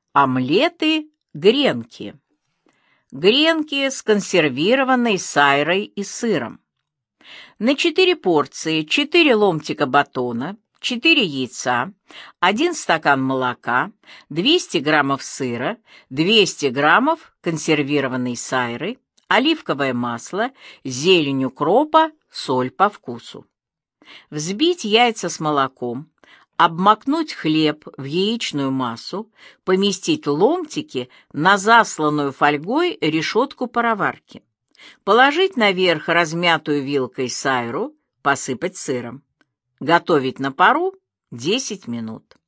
Омлеты-гренки. Гренки с консервированной сайрой и сыром. На 4 порции 4 ломтика батона, 4 яйца, 1 стакан молока, 200 граммов сыра, 200 граммов консервированной сайры, оливковое масло, зелень укропа, соль по вкусу. Взбить яйца с молоком, обмакнуть хлеб в яичную массу, поместить ломтики на засланную фольгой решетку пароварки. Положить наверх размятую вилкой сайру, посыпать сыром. Готовить на пару 10 минут.